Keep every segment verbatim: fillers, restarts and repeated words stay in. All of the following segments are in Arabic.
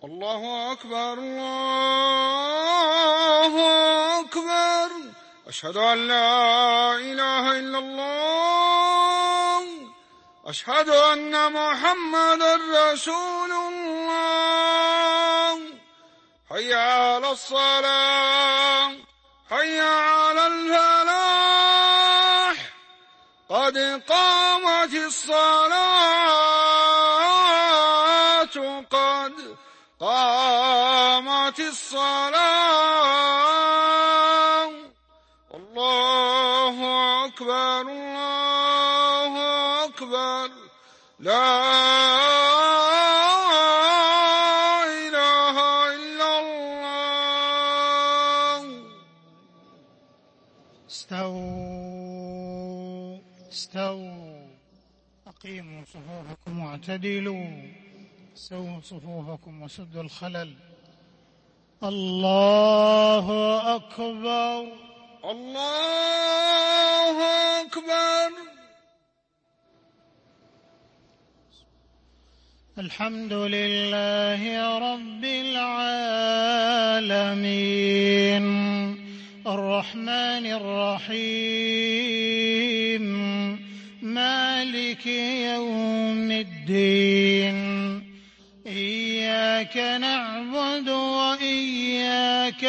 الله أكبر الله أكبر. أشهد أن لا إله إلا الله. أشهد أن محمدًا رسول الله. حي على الصلاة حي على الفلاح. قد قامت الصلاة قد قامت الصلاة. الله أكبر الله أكبر. لا إله إلا الله. استووا استووا أقيموا صفوفكم واعتدلوا. سووا صفوفكم وسدوا الخلل. الله أكبر الله أكبر. الحمد لله رب العالمين الرحمن الرحيم مالك يوم الدين. إياك نعبد وإياك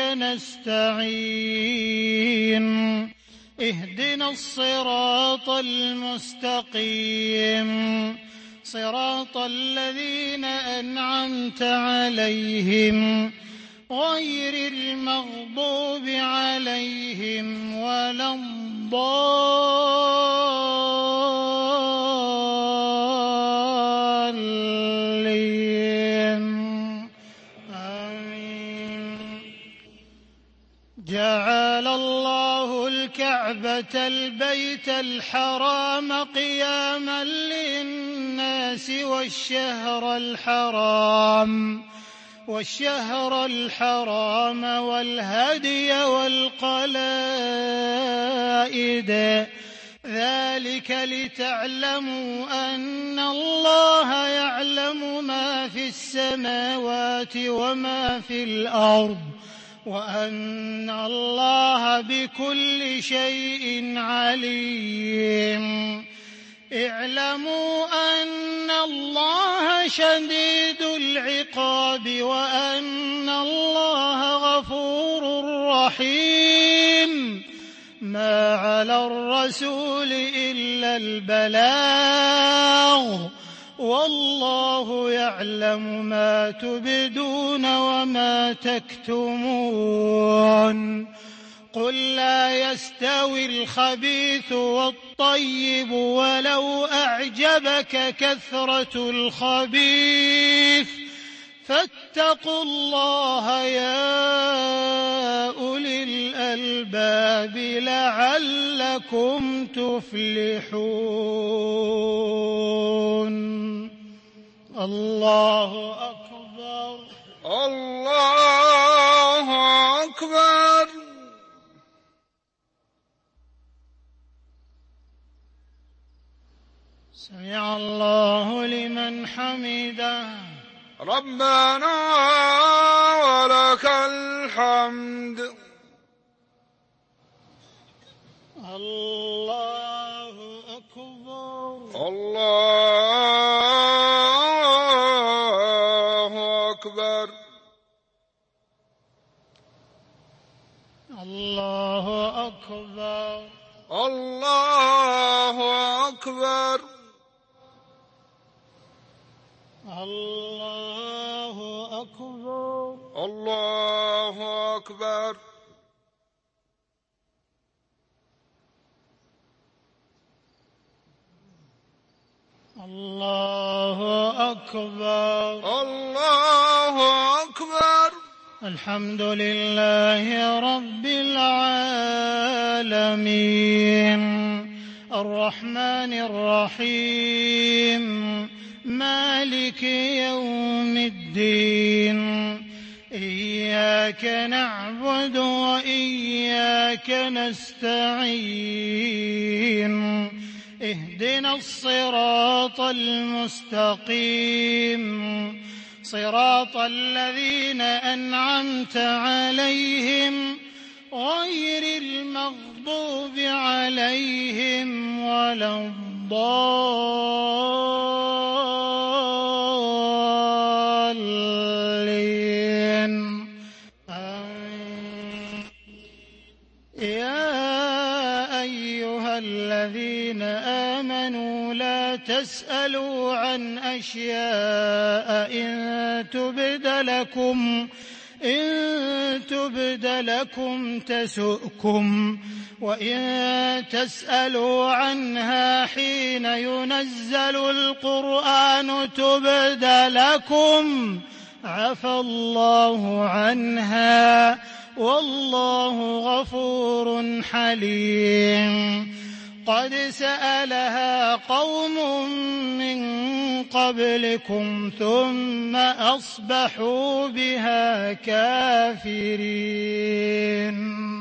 نستعين. اهدنا الصراط المستقيم صراط الذين أنعمت عليهم غير المغضوب عليهم ولا الضالين. آمين. جعل الله الكعبة البيت الحرام قياما للناس والشهر الحرام والشهر الحرام والهدي والقلائد ذلك لتعلموا أن الله يعلم ما في السماوات وما في الأرض وأن الله بكل شيء عليم. اعلموا أن الله شديد العقاب وأن الله غفور رحيم. ما على الرسول إلا البلاغ والله يعلم ما تبدون وما تكتمون. قل لا يستوي الخبيث والطيب ولو أعجبك كثرة الخبيث فاتقوا الله يا أولي الألباب لعلكم تفلحون. الله أكبر الله أكبر. سمع الله لمن حمده. ربنا ولك الحمد. الله أكبر الله أكبر. الله أكبر الله أكبر. الله أكبر الله أكبر. الله أكبر الله أكبر. الحمد لله رب العالمين الرحمن الرحيم مالك يوم الدين. إياك نعبد وإياك نستعين. اهدنا الصراط المستقيم صراط الذين أنعمت عليهم غير المغضوب عليهم ولا الضالين. آمين. يا أيها الذين آمنوا لا تسألوا عن أشياء إن تبد لكم إن تبد لكم تسؤكم وإن تسألوا عنها حين ينزل القرآن تبد لكم عفى الله عنها والله غفور حليم. قد سألها قوم من قبلكم ثم أصبحوا بها كافرين.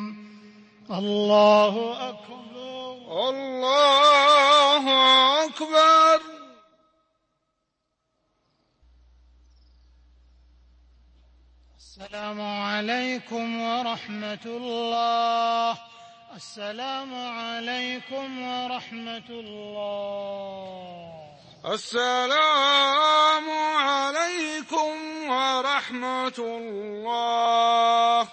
الله أكبر. الله أكبر. السلام عليكم ورحمة الله. السلام عليكم ورحمة الله. السلام عليكم ورحمة الله.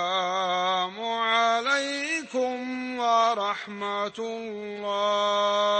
السلام عليكم ورحمة الله.